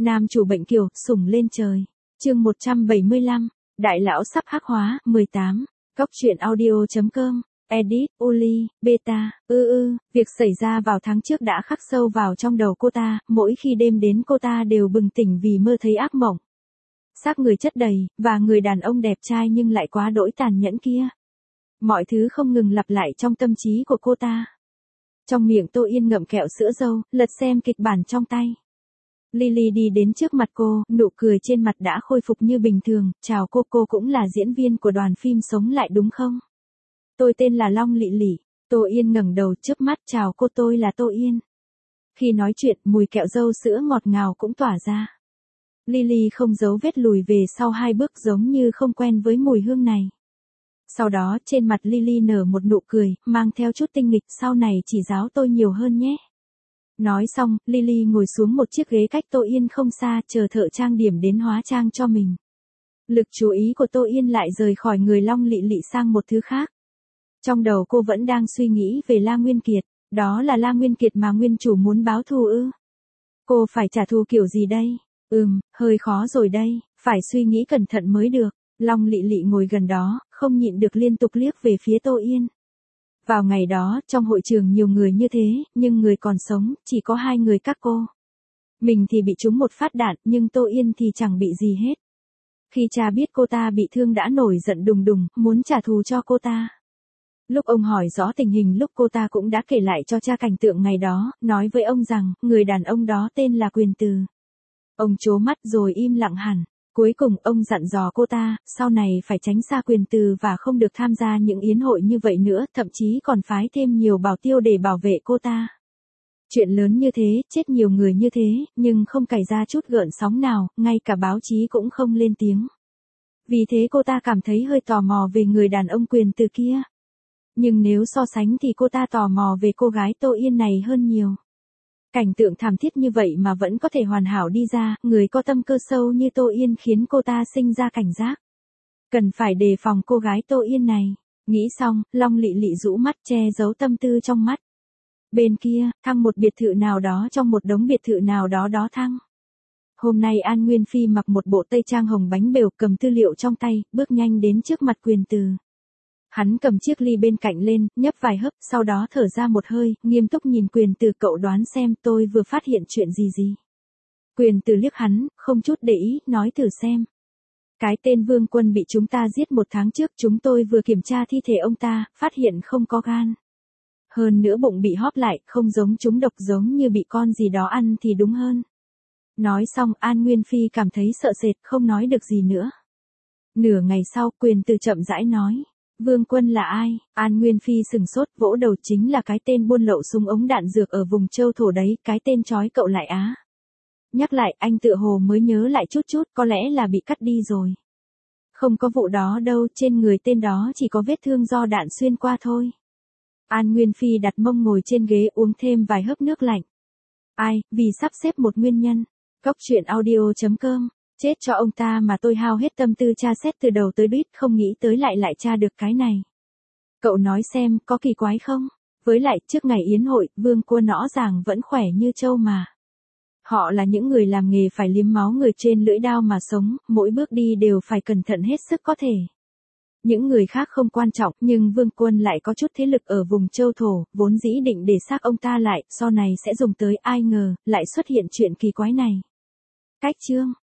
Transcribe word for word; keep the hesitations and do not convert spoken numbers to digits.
Nam chủ bệnh kiều, sủng lên trời. Chương một trăm bảy mươi lăm, đại lão sắp hắc hóa, mười tám. Cóc truyện audio chấm com. Edit, Uli, Beta, ư ư, việc xảy ra vào tháng trước đã khắc sâu vào trong đầu cô ta, mỗi khi đêm đến cô ta đều bừng tỉnh vì mơ thấy ác mộng. Xác người chất đầy, và người đàn ông đẹp trai nhưng lại quá đỗi tàn nhẫn kia. Mọi thứ không ngừng lặp lại trong tâm trí của cô ta. Trong miệng Tô Yên ngậm kẹo sữa dâu, lật xem kịch bản trong tay. Lily đi đến trước mặt cô, nụ cười trên mặt đã khôi phục như bình thường. Chào cô, cô cũng là diễn viên của đoàn phim Sống Lại đúng không? Tôi tên là Long Lị Lị. Tô Yên ngẩng đầu chớp mắt, chào cô, tôi là Tô Yên. Khi nói chuyện, mùi kẹo dâu sữa ngọt ngào cũng tỏa ra. Lily không giấu vết lùi về sau hai bước giống như không quen với mùi hương này. Sau đó trên mặt Lily nở một nụ cười, mang theo chút tinh nghịch, sau này chỉ giáo tôi nhiều hơn nhé. Nói xong, Lily ngồi xuống một chiếc ghế cách Tô Yên không xa, chờ thợ trang điểm đến hóa trang cho mình. Lực chú ý của Tô Yên lại rời khỏi người Long Lị Lị sang một thứ khác. Trong đầu cô vẫn đang suy nghĩ về La Nguyên Kiệt, đó là La Nguyên Kiệt mà nguyên chủ muốn báo thù ư? Cô phải trả thù kiểu gì đây? Ừm, hơi khó rồi đây, phải suy nghĩ cẩn thận mới được. Long Lị Lị ngồi gần đó, không nhịn được liên tục liếc về phía Tô Yên. Vào ngày đó, trong hội trường nhiều người như thế, nhưng người còn sống, chỉ có hai người các cô. Mình thì bị trúng một phát đạn, nhưng Tô Yên thì chẳng bị gì hết. Khi cha biết cô ta bị thương đã nổi giận đùng đùng, muốn trả thù cho cô ta. Lúc ông hỏi rõ tình hình lúc cô ta cũng đã kể lại cho cha cảnh tượng ngày đó, nói với ông rằng, người đàn ông đó tên là Quyền Từ. Ông trố mắt rồi im lặng hẳn. Cuối cùng ông dặn dò cô ta, sau này phải tránh xa Quyền Từ và không được tham gia những yến hội như vậy nữa, thậm chí còn phái thêm nhiều bảo tiêu để bảo vệ cô ta. Chuyện lớn như thế, chết nhiều người như thế, nhưng không cày ra chút gợn sóng nào, ngay cả báo chí cũng không lên tiếng. Vì thế cô ta cảm thấy hơi tò mò về người đàn ông Quyền Từ kia. Nhưng nếu so sánh thì cô ta tò mò về cô gái Tô Yên này hơn nhiều. Cảnh tượng thảm thiết như vậy mà vẫn có thể hoàn hảo đi ra, người có tâm cơ sâu như Tô Yên khiến cô ta sinh ra cảnh giác. Cần phải đề phòng cô gái Tô Yên này. Nghĩ xong, Long Lị Lị rũ mắt che giấu tâm tư trong mắt. Bên kia, Thăng một biệt thự nào đó trong một đống biệt thự nào đó đó Thăng. Hôm nay An Nguyên Phi mặc một bộ tây trang hồng bánh bèo, cầm tư liệu trong tay, bước nhanh đến trước mặt Quyền Từ. Hắn cầm chiếc ly bên cạnh lên, nhấp vài hớp, sau đó thở ra một hơi, nghiêm túc nhìn Quyền Từ, cậu đoán xem tôi vừa phát hiện chuyện gì gì. Quyền Từ liếc hắn, không chút để ý, nói thử xem. Cái tên Vương Quân bị chúng ta giết một tháng trước, chúng tôi vừa kiểm tra thi thể ông ta, phát hiện không có gan. Hơn nữa bụng bị hóp lại, không giống chúng độc, giống như bị con gì đó ăn thì đúng hơn. Nói xong, An Nguyên Phi cảm thấy sợ sệt, không nói được gì nữa. Nửa ngày sau, Quyền Từ chậm rãi nói. Vương Quân là ai? An Nguyên Phi sừng sốt, vỗ đầu, chính là cái tên buôn lậu súng ống đạn dược ở vùng châu thổ đấy, cái tên chói cậu lại á. Nhắc lại, anh tựa hồ mới nhớ lại chút chút, có lẽ là bị cắt đi rồi. Không có vụ đó đâu, trên người tên đó chỉ có vết thương do đạn xuyên qua thôi. An Nguyên Phi đặt mông ngồi trên ghế, uống thêm vài hớp nước lạnh. Ai, vì sắp xếp một nguyên nhân. Cóc truyện audio chấm com. Chết cho ông ta mà tôi hao hết tâm tư tra xét từ đầu tới đuôi, không nghĩ tới lại lại tra được cái này. Cậu nói xem, có kỳ quái không? Với lại, trước ngày yến hội, Vương Quân rõ ràng vẫn khỏe như trâu mà. Họ là những người làm nghề phải liếm máu người trên lưỡi dao mà sống, mỗi bước đi đều phải cẩn thận hết sức có thể. Những người khác không quan trọng, nhưng Vương Quân lại có chút thế lực ở vùng châu thổ, vốn dĩ định để xác ông ta lại, sau này sẽ dùng tới, ai ngờ, lại xuất hiện chuyện kỳ quái này. Cách chương